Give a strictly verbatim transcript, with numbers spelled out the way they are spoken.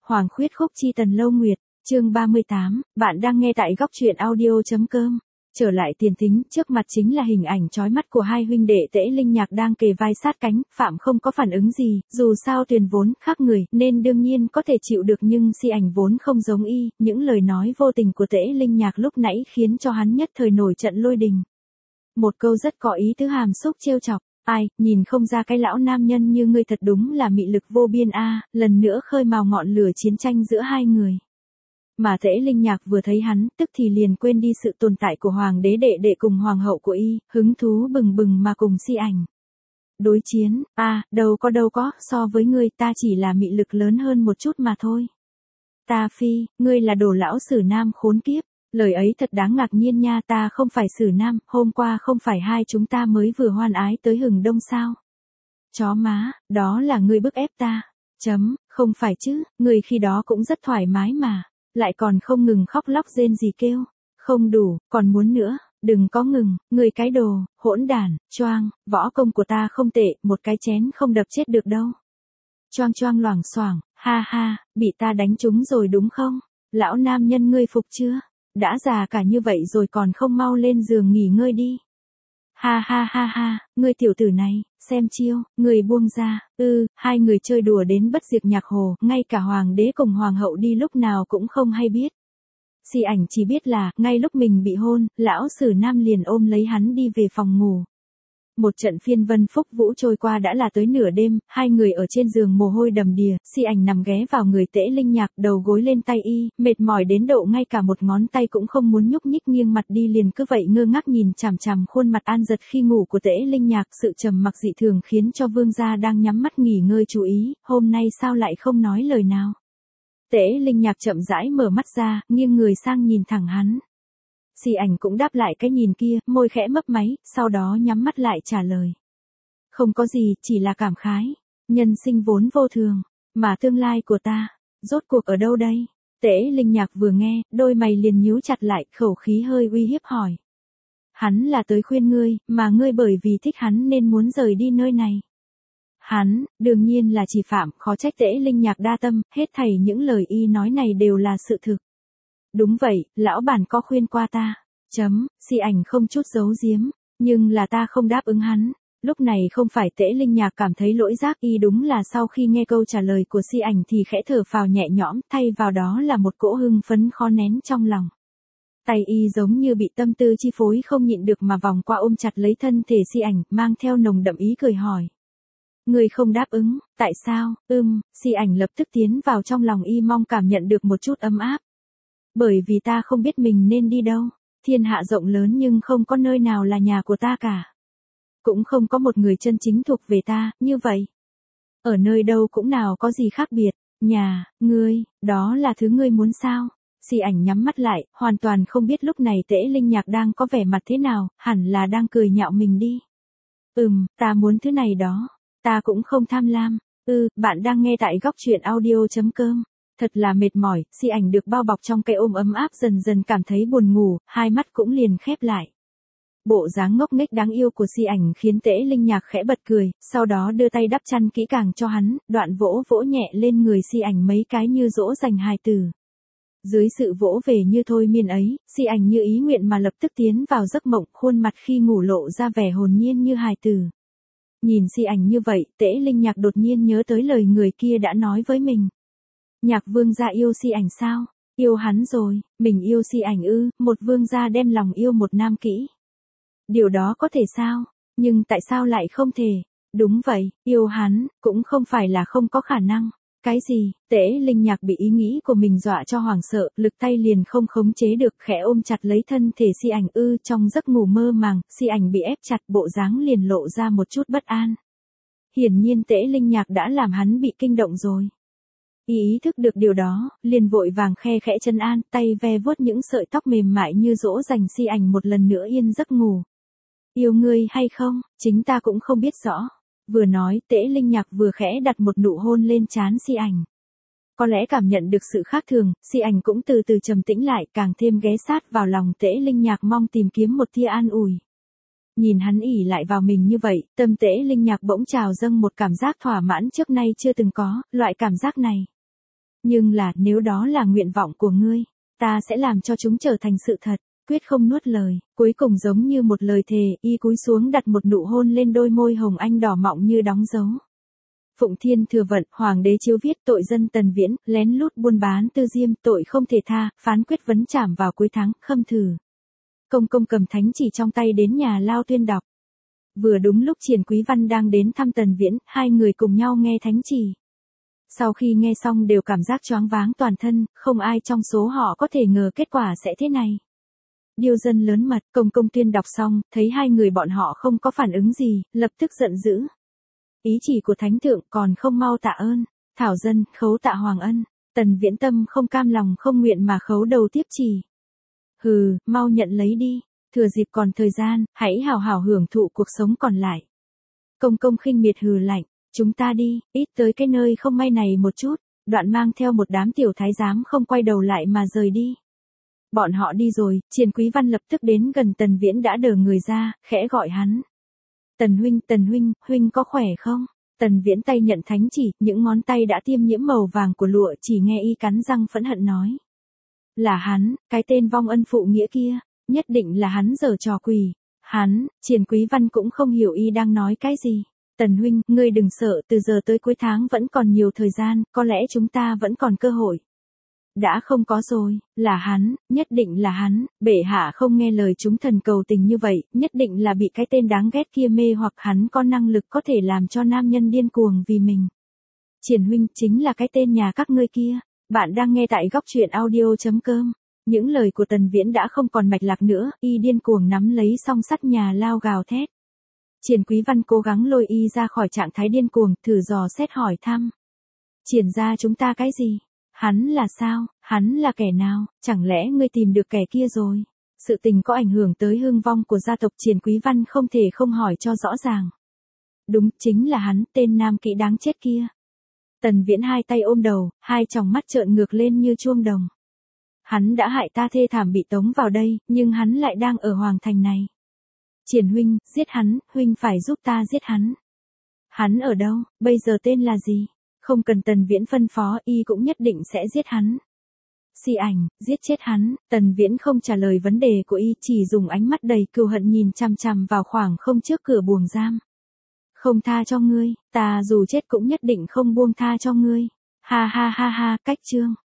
Hoàng khuyết khúc chi tần lâu nguyệt, chương ba mươi tám, bạn đang nghe tại góc truyện audio.com. Trở lại tiền thính, trước mặt chính là hình ảnh chói mắt của hai huynh đệ Tễ Linh Nhạc đang kề vai sát cánh, Phạm không có phản ứng gì, dù sao Tuyền vốn khác người, nên đương nhiên có thể chịu được, nhưng Si Ảnh vốn không giống y, những lời nói vô tình của Tễ Linh Nhạc lúc nãy khiến cho hắn nhất thời nổi trận lôi đình. Một câu rất có ý tứ hàm xúc trêu chọc. Ai, nhìn không ra cái lão nam nhân như ngươi thật đúng là mị lực vô biên a, lần nữa khơi mào ngọn lửa chiến tranh giữa hai người. Mà Tễ Linh Nhạc vừa thấy hắn, tức thì liền quên đi sự tồn tại của hoàng đế đệ đệ cùng hoàng hậu của y, hứng thú bừng bừng mà cùng Si Ảnh đối chiến. A, à, đâu có đâu có, so với ngươi ta chỉ là mị lực lớn hơn một chút mà thôi. Ta phi, ngươi là đồ lão sử nam khốn kiếp. Lời ấy thật đáng ngạc nhiên nha, ta không phải sử nam, hôm qua không phải hai chúng ta mới vừa hoan ái tới hừng đông sao? Chó má, đó là ngươi bức ép ta. Chấm, không phải chứ, ngươi khi đó cũng rất thoải mái mà, lại còn không ngừng khóc lóc rên gì kêu. Không đủ, còn muốn nữa, đừng có ngừng, ngươi cái đồ, hỗn đản, choang, võ công của ta không tệ, một cái chén không đập chết được đâu. Choang choang loảng xoảng, ha ha, bị ta đánh trúng rồi đúng không? Lão nam nhân ngươi phục chưa? Đã già cả như vậy rồi còn không mau lên giường nghỉ ngơi đi. Ha ha ha ha, ngươi tiểu tử này, xem chiêu, người buông ra, ư, ừ, hai người chơi đùa đến bất diệt nhạc hồ, ngay cả hoàng đế cùng hoàng hậu đi lúc nào cũng không hay biết. Si Ảnh chỉ biết là, ngay lúc mình bị hôn, lão sử nam liền ôm lấy hắn đi về phòng ngủ. Một trận phiên vân phúc vũ trôi qua đã là tới nửa đêm, hai người ở trên giường mồ hôi đầm đìa, Si Ảnh nằm ghé vào người Tễ Linh Nhạc, đầu gối lên tay y, mệt mỏi đến độ ngay cả một ngón tay cũng không muốn nhúc nhích, nghiêng mặt đi liền cứ vậy ngơ ngác nhìn chằm chằm khuôn mặt an giật khi ngủ của Tễ Linh Nhạc, sự trầm mặc dị thường khiến cho vương gia đang nhắm mắt nghỉ ngơi chú ý, hôm nay sao lại không nói lời nào. Tễ Linh Nhạc chậm rãi mở mắt ra, nghiêng người sang nhìn thẳng hắn. Si Ảnh cũng đáp lại cái nhìn kia, môi khẽ mấp máy, sau đó nhắm mắt lại trả lời. Không có gì, chỉ là cảm khái. Nhân sinh vốn vô thường, mà tương lai của ta, rốt cuộc ở đâu đây? Tễ Linh Nhạc vừa nghe, đôi mày liền nhíu chặt lại, khẩu khí hơi uy hiếp hỏi. Hắn là tới khuyên ngươi, mà ngươi bởi vì thích hắn nên muốn rời đi nơi này. Hắn, đương nhiên là chỉ Phạm, khó trách Tễ Linh Nhạc đa tâm, hết thảy những lời y nói này đều là sự thực. Đúng vậy, lão bản có khuyên qua ta. Chấm, Si Ảnh không chút giấu giếm, nhưng là ta không đáp ứng hắn. Lúc này không phải Tễ Linh Nhạc cảm thấy lỗi giác y, đúng là sau khi nghe câu trả lời của Si Ảnh thì khẽ thở phào nhẹ nhõm, thay vào đó là một cỗ hưng phấn khó nén trong lòng. Tay y giống như bị tâm tư chi phối không nhịn được mà vòng qua ôm chặt lấy thân thể Si Ảnh, mang theo nồng đậm ý cười hỏi. Người không đáp ứng, tại sao? Ừm, Si Ảnh lập tức tiến vào trong lòng y, mong cảm nhận được một chút ấm áp. Bởi vì ta không biết mình nên đi đâu. Thiên hạ rộng lớn nhưng không có nơi nào là nhà của ta cả. Cũng không có một người chân chính thuộc về ta, như vậy. Ở nơi đâu cũng nào có gì khác biệt. Nhà, ngươi, đó là thứ ngươi muốn sao? Si Ảnh nhắm mắt lại, hoàn toàn không biết lúc này Tễ Linh Nhạc đang có vẻ mặt thế nào, hẳn là đang cười nhạo mình đi. Ừm, ta muốn thứ này đó. Ta cũng không tham lam. Ừ, bạn đang nghe tại góc truyện audio.com. Thật là mệt mỏi, Si Ảnh được bao bọc trong cái ôm ấm áp dần dần cảm thấy buồn ngủ, hai mắt cũng liền khép lại. Bộ dáng ngốc nghếch đáng yêu của Si Ảnh khiến Tễ Linh Nhạc khẽ bật cười, sau đó đưa tay đắp chăn kỹ càng cho hắn, đoạn vỗ vỗ nhẹ lên người Si Ảnh mấy cái như dỗ dành hài tử. Dưới sự vỗ về như thôi miên ấy, Si Ảnh như ý nguyện mà lập tức tiến vào giấc mộng, khuôn mặt khi ngủ lộ ra vẻ hồn nhiên như hài tử. Nhìn Si Ảnh như vậy, Tễ Linh Nhạc đột nhiên nhớ tới lời người kia đã nói với mình. Nhạc vương gia yêu Si Ảnh sao? Yêu hắn rồi, mình yêu Si Ảnh ư? Một vương gia đem lòng yêu một nam kỹ. Điều đó có thể sao? Nhưng tại sao lại không thể? Đúng vậy, yêu hắn, cũng không phải là không có khả năng. Cái gì? Tễ Linh Nhạc bị ý nghĩ của mình dọa cho hoảng sợ, lực tay liền không khống chế được, khẽ ôm chặt lấy thân thể Si Ảnh ư. Trong giấc ngủ mơ màng, Si Ảnh bị ép chặt, bộ dáng liền lộ ra một chút bất an. Hiển nhiên Tễ Linh Nhạc đã làm hắn bị kinh động rồi. Y ý thức được điều đó, liền vội vàng khe khẽ chân an, tay ve vuốt những sợi tóc mềm mại như dỗ dành Si Ảnh một lần nữa yên giấc ngủ. Yêu ngươi hay không, chính ta cũng không biết rõ. Vừa nói, Tễ Linh Nhạc vừa khẽ đặt một nụ hôn lên trán Si Ảnh. Có lẽ cảm nhận được sự khác thường, Si Ảnh cũng từ từ trầm tĩnh lại, càng thêm ghé sát vào lòng Tễ Linh Nhạc mong tìm kiếm một tia an ủi. Nhìn hắn ỉ lại vào mình như vậy, tâm Tễ Linh Nhạc bỗng trào dâng một cảm giác thỏa mãn trước nay chưa từng có, loại cảm giác này. Nhưng là, nếu đó là nguyện vọng của ngươi, ta sẽ làm cho chúng trở thành sự thật, quyết không nuốt lời. Cuối cùng giống như một lời thề, y cúi xuống đặt một nụ hôn lên đôi môi hồng anh đỏ mọng như đóng dấu. Phụng Thiên thừa vận, hoàng đế chiếu viết tội dân Tần Viễn, lén lút buôn bán tư diêm, tội không thể tha, phán quyết vấn trảm vào cuối tháng, khâm thử. Công công cầm thánh chỉ trong tay đến nhà Lao tuyên đọc. Vừa đúng lúc Triển Quý Văn đang đến thăm Tần Viễn, hai người cùng nhau nghe thánh chỉ. Sau khi nghe xong đều cảm giác choáng váng toàn thân, không ai trong số họ có thể ngờ kết quả sẽ thế này. Điêu dân lớn mật, công công tuyên đọc xong, thấy hai người bọn họ không có phản ứng gì, lập tức giận dữ. Ý chỉ của thánh thượng còn không mau tạ ơn, thảo dân, khấu tạ hoàng ân. Tần Viễn tâm không cam lòng không nguyện mà khấu đầu tiếp chỉ. Hừ, mau nhận lấy đi, thừa dịp còn thời gian, hãy hào hào hưởng thụ cuộc sống còn lại. Công công khinh miệt hừ lạnh, chúng ta đi, ít tới cái nơi không may này một chút, đoạn mang theo một đám tiểu thái giám không quay đầu lại mà rời đi. Bọn họ đi rồi, Triển Quý Văn lập tức đến gần Tần Viễn đã đờ người ra, khẽ gọi hắn. Tần huynh, Tần huynh, huynh có khỏe không? Tần Viễn tay nhận thánh chỉ, những ngón tay đã tiêm nhiễm màu vàng của lụa, chỉ nghe y cắn răng phẫn hận nói. Là hắn, cái tên vong ân phụ nghĩa kia, nhất định là hắn giở trò quỷ. Hắn, Triển Quý Văn cũng không hiểu y đang nói cái gì. Tần huynh, ngươi đừng sợ, từ giờ tới cuối tháng vẫn còn nhiều thời gian, có lẽ chúng ta vẫn còn cơ hội. Đã không có rồi, là hắn, nhất định là hắn, bệ hạ không nghe lời chúng thần cầu tình như vậy, nhất định là bị cái tên đáng ghét kia mê hoặc hắn có năng lực có thể làm cho nam nhân điên cuồng vì mình. Triển huynh, chính là cái tên nhà các ngươi kia. Bạn đang nghe tại góc truyện audio chấm com. Những lời của Tần Viễn đã không còn mạch lạc nữa, y điên cuồng nắm lấy song sắt nhà Lao gào thét. Triển Quý Văn cố gắng lôi y ra khỏi trạng thái điên cuồng, thử dò xét hỏi thăm. Triển ra chúng ta cái gì? Hắn là sao? Hắn là kẻ nào? Chẳng lẽ ngươi tìm được kẻ kia rồi? Sự tình có ảnh hưởng tới hương vong của gia tộc Triển Quý Văn không thể không hỏi cho rõ ràng. Đúng, chính là hắn, tên nam kỹ đáng chết kia. Tần Viễn hai tay ôm đầu, hai tròng mắt trợn ngược lên như chuông đồng. Hắn đã hại ta thê thảm bị tống vào đây, nhưng hắn lại đang ở hoàng thành này. Triển huynh, giết hắn, huynh phải giúp ta giết hắn. Hắn ở đâu, bây giờ tên là gì? Không cần Tần Viễn phân phó, y cũng nhất định sẽ giết hắn. Xì ảnh, giết chết hắn. Tần Viễn không trả lời vấn đề của y, chỉ dùng ánh mắt đầy cừu hận nhìn chằm chằm vào khoảng không trước cửa buồng giam. Không tha cho ngươi, ta dù chết cũng nhất định không buông tha cho ngươi. Ha ha ha ha, cách chương.